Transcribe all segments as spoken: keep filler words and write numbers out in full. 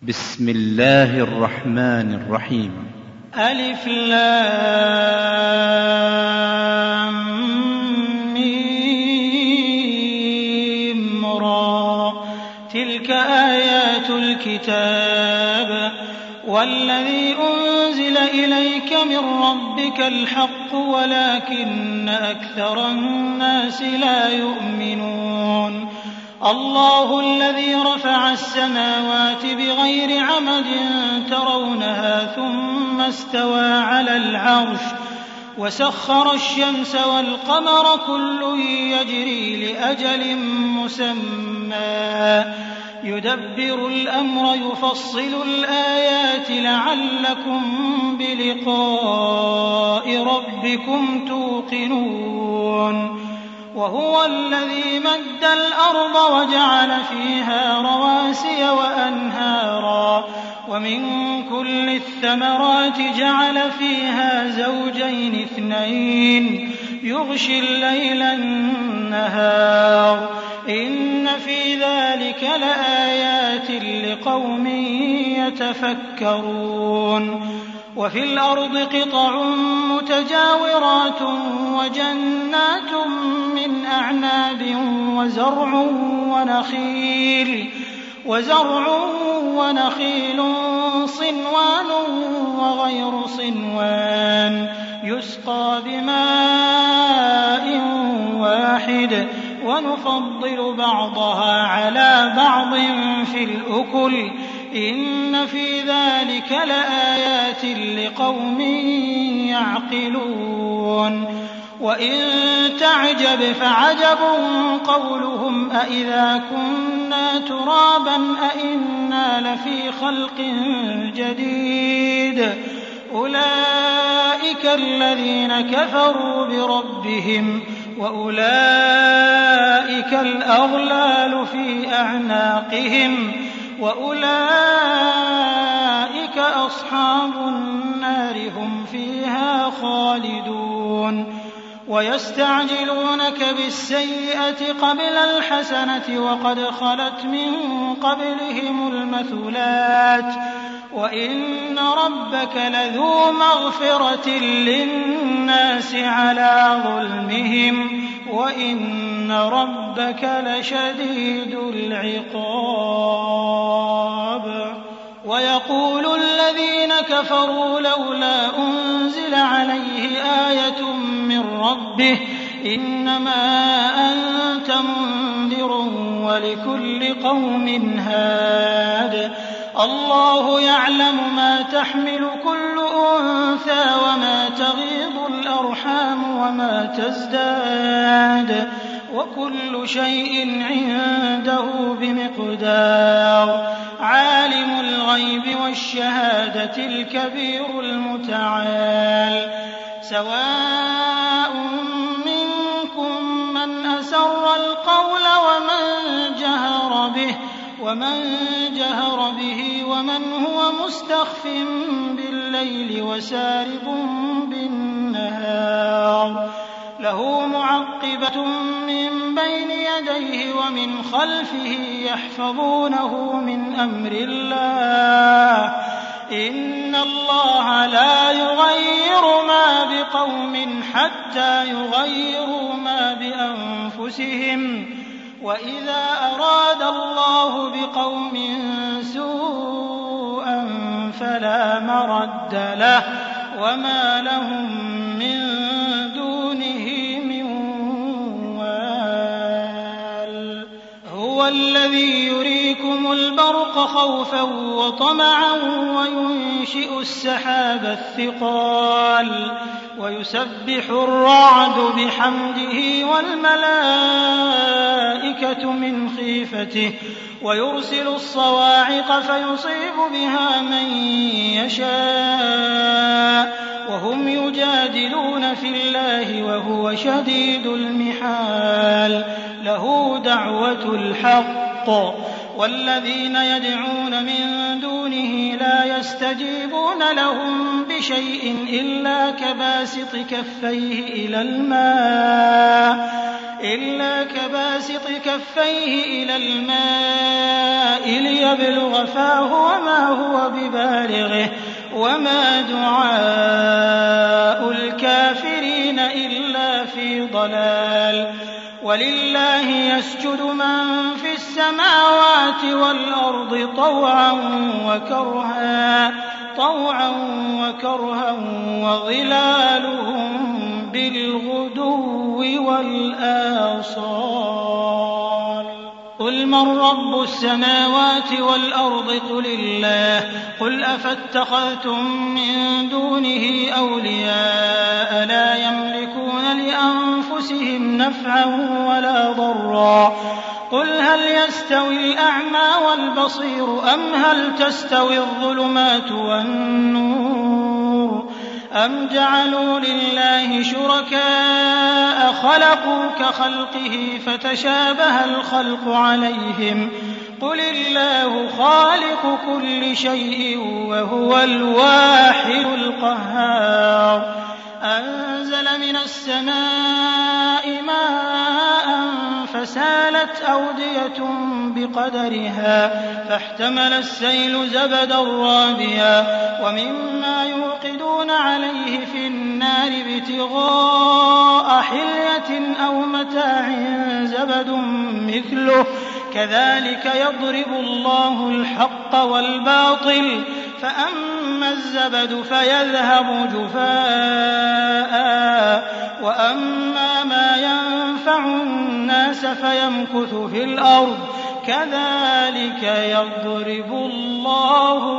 بسم الله الرحمن الرحيم. ألف لام ميم را. تلك آيات الكتاب والذي أنزل إليك من ربك الحق ولكن أكثر الناس لا يؤمنون. الله الذي رفع السماوات بغير عمد ترونها ثم استوى على العرش وسخر الشمس والقمر كل يجري لأجل مسمى يدبر الأمر يفصل الآيات لعلكم بلقاء ربكم توقنون. وهو الذي مد الأرض وجعل فيها رواسي وأنهارا ومن كل الثمرات جعل فيها زوجين اثنين يغشي الليل النهار إن في ذلك لآيات لقوم يتفكرون. وفي الأرض قطع متجاورات وجنات من أعناب وزرع ونخيل وزرع ونخيل صنوان وغير صنوان يسقى بماء واحد ونفضل بعضها على بعض في الأكل إن في ذلك لآيات لقوم يعقلون. وإن تعجب فعجب قولهم أإذا كنا ترابا أإنا لفي خلق جديد أولئك الذين كفروا بربهم وأولئك الأغلال في أعناقهم وأولئك أصحاب النار هم فيها خالدون. ويستعجلونك بالسيئة قبل الحسنة وقد خلت من قبلهم المثلات وإن ربك لذو مغفرة للناس على ظلمهم وإن ربك لشديد العقاب. ويقول الذين كفروا لولا أنزل عليه آية من ربه إنما أنت منذر ولكل قوم هاد. الله يعلم ما تحمل كل أنثى وما تغيض الأرحام وما تزداد وكل شيء عنده بمقدار. عالم الغيب والشهادة الكبير المتعال. سواء منكم من أسر القول ومن جهر به ومن جهر به ومن هو مستخف بالليل وسارب بالنهار. له معقبة من بين يديه ومن خلفه يحفظونه من أمر الله إن الله لا يغير ما بقوم حتى يغيروا ما بأنفسهم وإذا أراد الله بقوم سوءا فلا مرد له وما لهم من دونه من وال. هو الذي يريكم البرق خوفا وطمعا وينشئ السحاب الثقال ويسبح الرعد بحمده والملائكة من خيفته ويرسل الصواعق فيصيب بها من يشاء وهم يجادلون في الله وهو شديد المحال. له دعوة الحق والذين يدعون من دونه لا يستجيبون لهم بشيء إلا كباسط كفيه إلى الماء إلا كباسط كفيه إلى الماء ليبلغ فاه وما هو ببالغه وما دعاء الكافرين إلا في ضلال ولله يسجد من في السماوات والأرض طوعا وكرها طوعا وكرها وظلالهم بالغدو والآصال قل من رب السماوات والأرض قل الله قل أفاتخذتم من دونه أولياء لا يملكون لأنفسهم نفعا ولا ضرا قل هل يستوي الأعمى والبصير أم هل تستوي الظلمات والنور أم جعلوا لله شركاء خلقوا كخلقه فتشابه الخلق عليهم قل الله خالق كل شيء وهو الواحد القهار أنزل من السماء ماء فسالت أودية بقدرها فاحتمل السيل زبدا رابيا ومما يوقدون عليه في النار ابتغاء حلية أو متاع زبد مثله كذلك يضرب الله الحق والباطل فأما الزبد فيذهب جفاء وأما ما ينفع الناس فيمكث في الأرض كذلك يضرب الله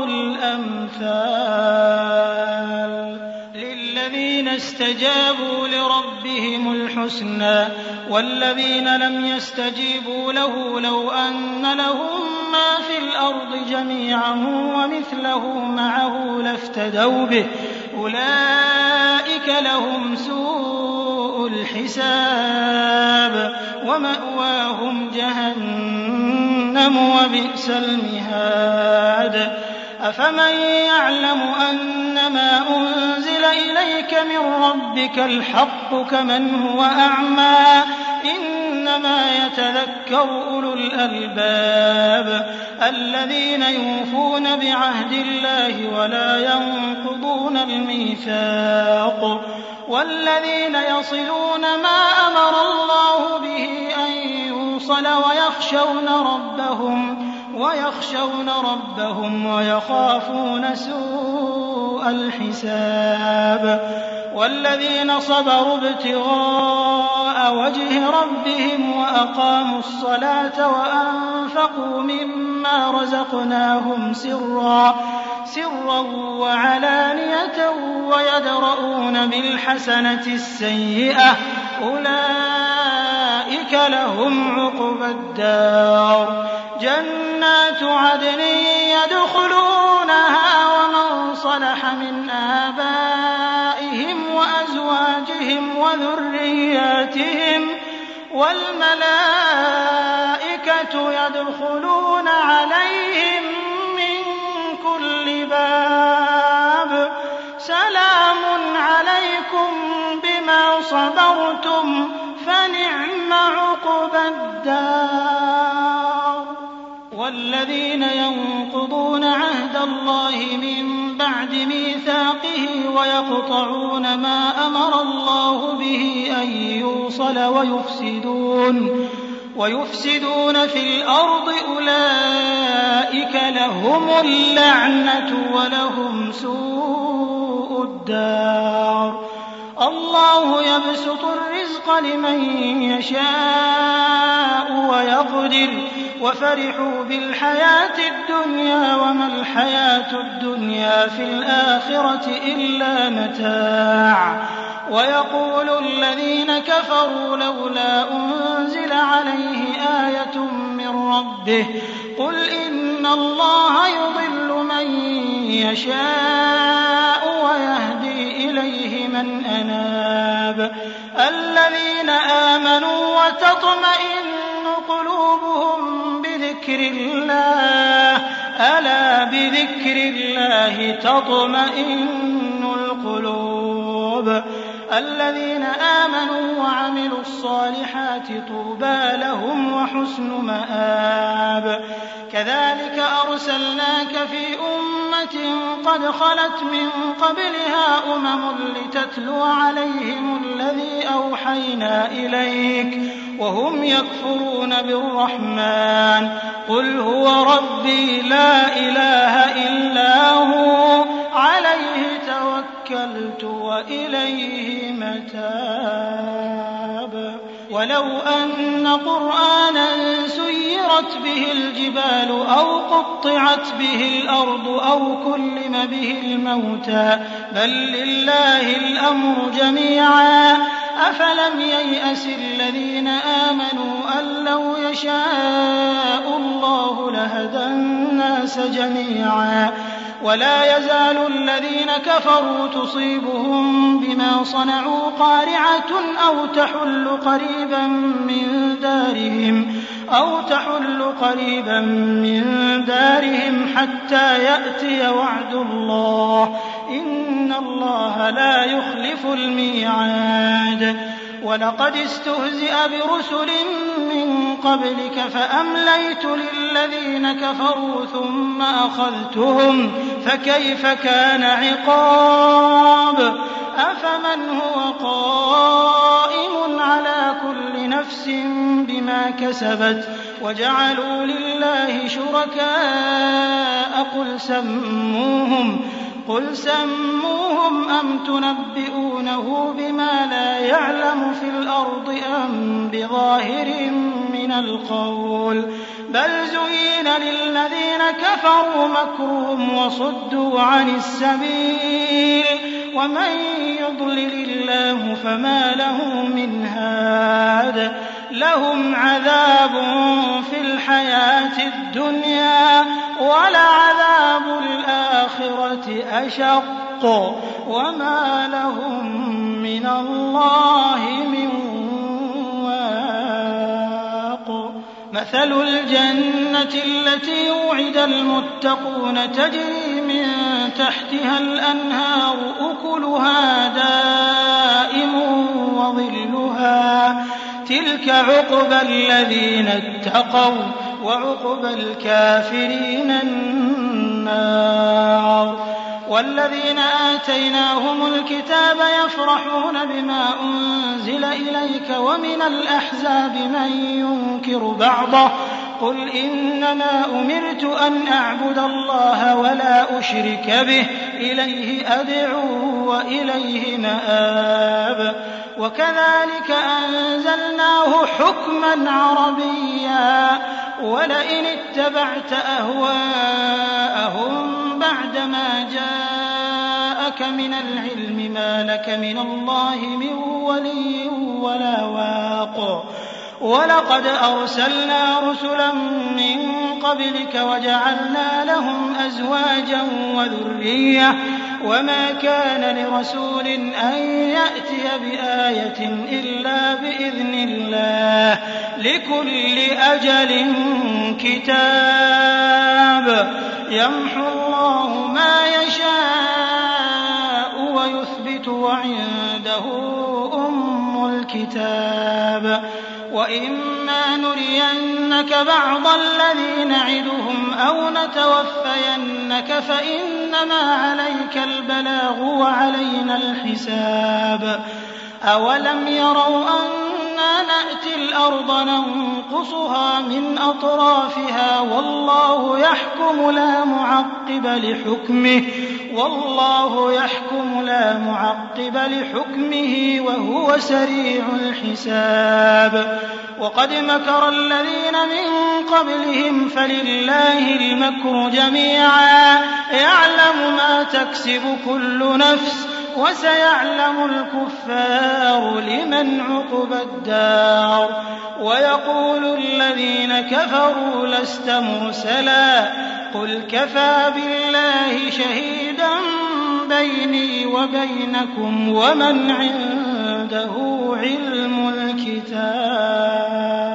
الأمثال للذين استجابوا لربهم الحسنى والذين لم يستجيبوا له لو أن لهم ما في الأرض جميعا ومثله معه لافتدوا به أولئك لهم سوء الحساب ومأواهم جهنم وبئس المهاد أفمن يعلم أنما أنزل إليك من ربك الحق كمن هو أعمى إنما يتذكر أولو الألباب الذين يوفون بعهد الله ولا ينقضون الميثاق والذين يصلون ما أمر الله به أن يوصل ويخشون ربهم ويخشون ربهم ويخافون سوء الحساب والذين صبروا ابتغاء وجه ربهم وأقاموا الصلاة وأنفقوا مما رزقناهم سرا سرا وعلانية ويدرؤون بالحسنة السيئة أولئك لهم عقبى الدار جنات عدن يدخلونها ومن صلح من آبائهم وأزواجهم وذرياتهم والملائكة يدخلون عليهم من كل باب سلام عليكم بما صبرتم فنعم عقبى الدار والذين ينقضون عهد الله من بعد ميثاقه ويقطعون ما أمر الله به أن يوصل ويفسدون ويفسدون في الأرض أولئك لهم اللعنة ولهم سوء الدار الله يبسط الرزق لمن يشاء ويقدر وفرحوا بالحياة الدنيا وما الحياة الدنيا في الآخرة إلا متاع ويقول الذين كفروا لولا أنزل عليه آية من ربه قل إن الله يضل من يشاء ويهدي إليه من أناب الذين آمنوا وتطمئن قلوبهم بذكر بذكر الله ألا بذكر الله تطمئن القلوب الذين آمنوا وعملوا الصالحات طوبى لهم وحسن مآب كذلك أرسلناك في أمة قد خلت من قبلها أمم لتتلو عليهم الذي أوحينا إليك وهم يكفرون بالرحمن قل هو ربي لا إله إلا هو عليه توكلت وإليه متاب ولو أن قرآنا سيرت به الجبال أو قطعت به الأرض أو كلم به الموتى بل لله الأمر جميعا أفلم ييأس الذين آمنوا أن لو يشاء الله لهدى الناس جميعا ولا يزال الذين كفروا تصيبهم بما صنعوا قارعة أو تحل قريبا من دارهم أو تحل قريبا من دارهم حتى يأتي وعد الله إن الله لا يخلف الميعاد ولقد استهزئ برسل من قبلك فأمليت للذين كفروا ثم أخذتهم فكيف كان عقاب أفمن هو قائم على كل نفس بما كسبت وجعلوا لله شركاء قل سموهم قل سموهم أم تنبئونه بما لا يعلم في الأرض أم بظاهر من القول بل زين للذين كفروا مكرهم وصدوا عن السبيل ومن يضلل الله فما له من هاد لهم عذاب في الحياة الدنيا ولعذاب الآخرة أشق وما لهم من الله من واق مثل الجنة التي وعد المتقون تجري من تحتها الأنهار أكلها دائم وظلها تلك عقبى الذين اتقوا وعقبى الكافرين النار والذين آتيناهم الكتاب يفرحون بما أنزل إليك ومن الأحزاب من ينكر بعضه قل إنما أمرت أن أعبد الله ولا أشرك به إليه أدعو وإليه مآب وكذلك أنزلناه حكما عربيا ولئن اتبعت أهواءهم بعدما جاءك من العلم ما لك من الله من ولي ولا واق ولقد أرسلنا رسلا من قبلك وجعلنا لهم أزواجا وذرية وما كان لرسول أن يأتي بآية إلا بإذن الله لكل أجل كتاب يمحو الله ما يشاء ويثبت وعنده أم الكتاب وإما نرينك بعض الذي نعدهم أو نتوفينك فإنما عليك البلاغ وعلينا الحساب أولم يروا أنا نأتي الأرض ننقصها من أطرافها والله يحكم لا معقب لحكمه والله يحكم لا معقب لحكمه وهو سريع الحساب وقد مكر الذين من قبلهم فلله المكر جميعا يعلم ما تكسب كل نفس وسيعلم الكفار لمن عقبى الدار ويقول الذين كفروا لست مرسلا قل كفى بالله شهيدا بيني وبينكم ومن عنده علم الكتاب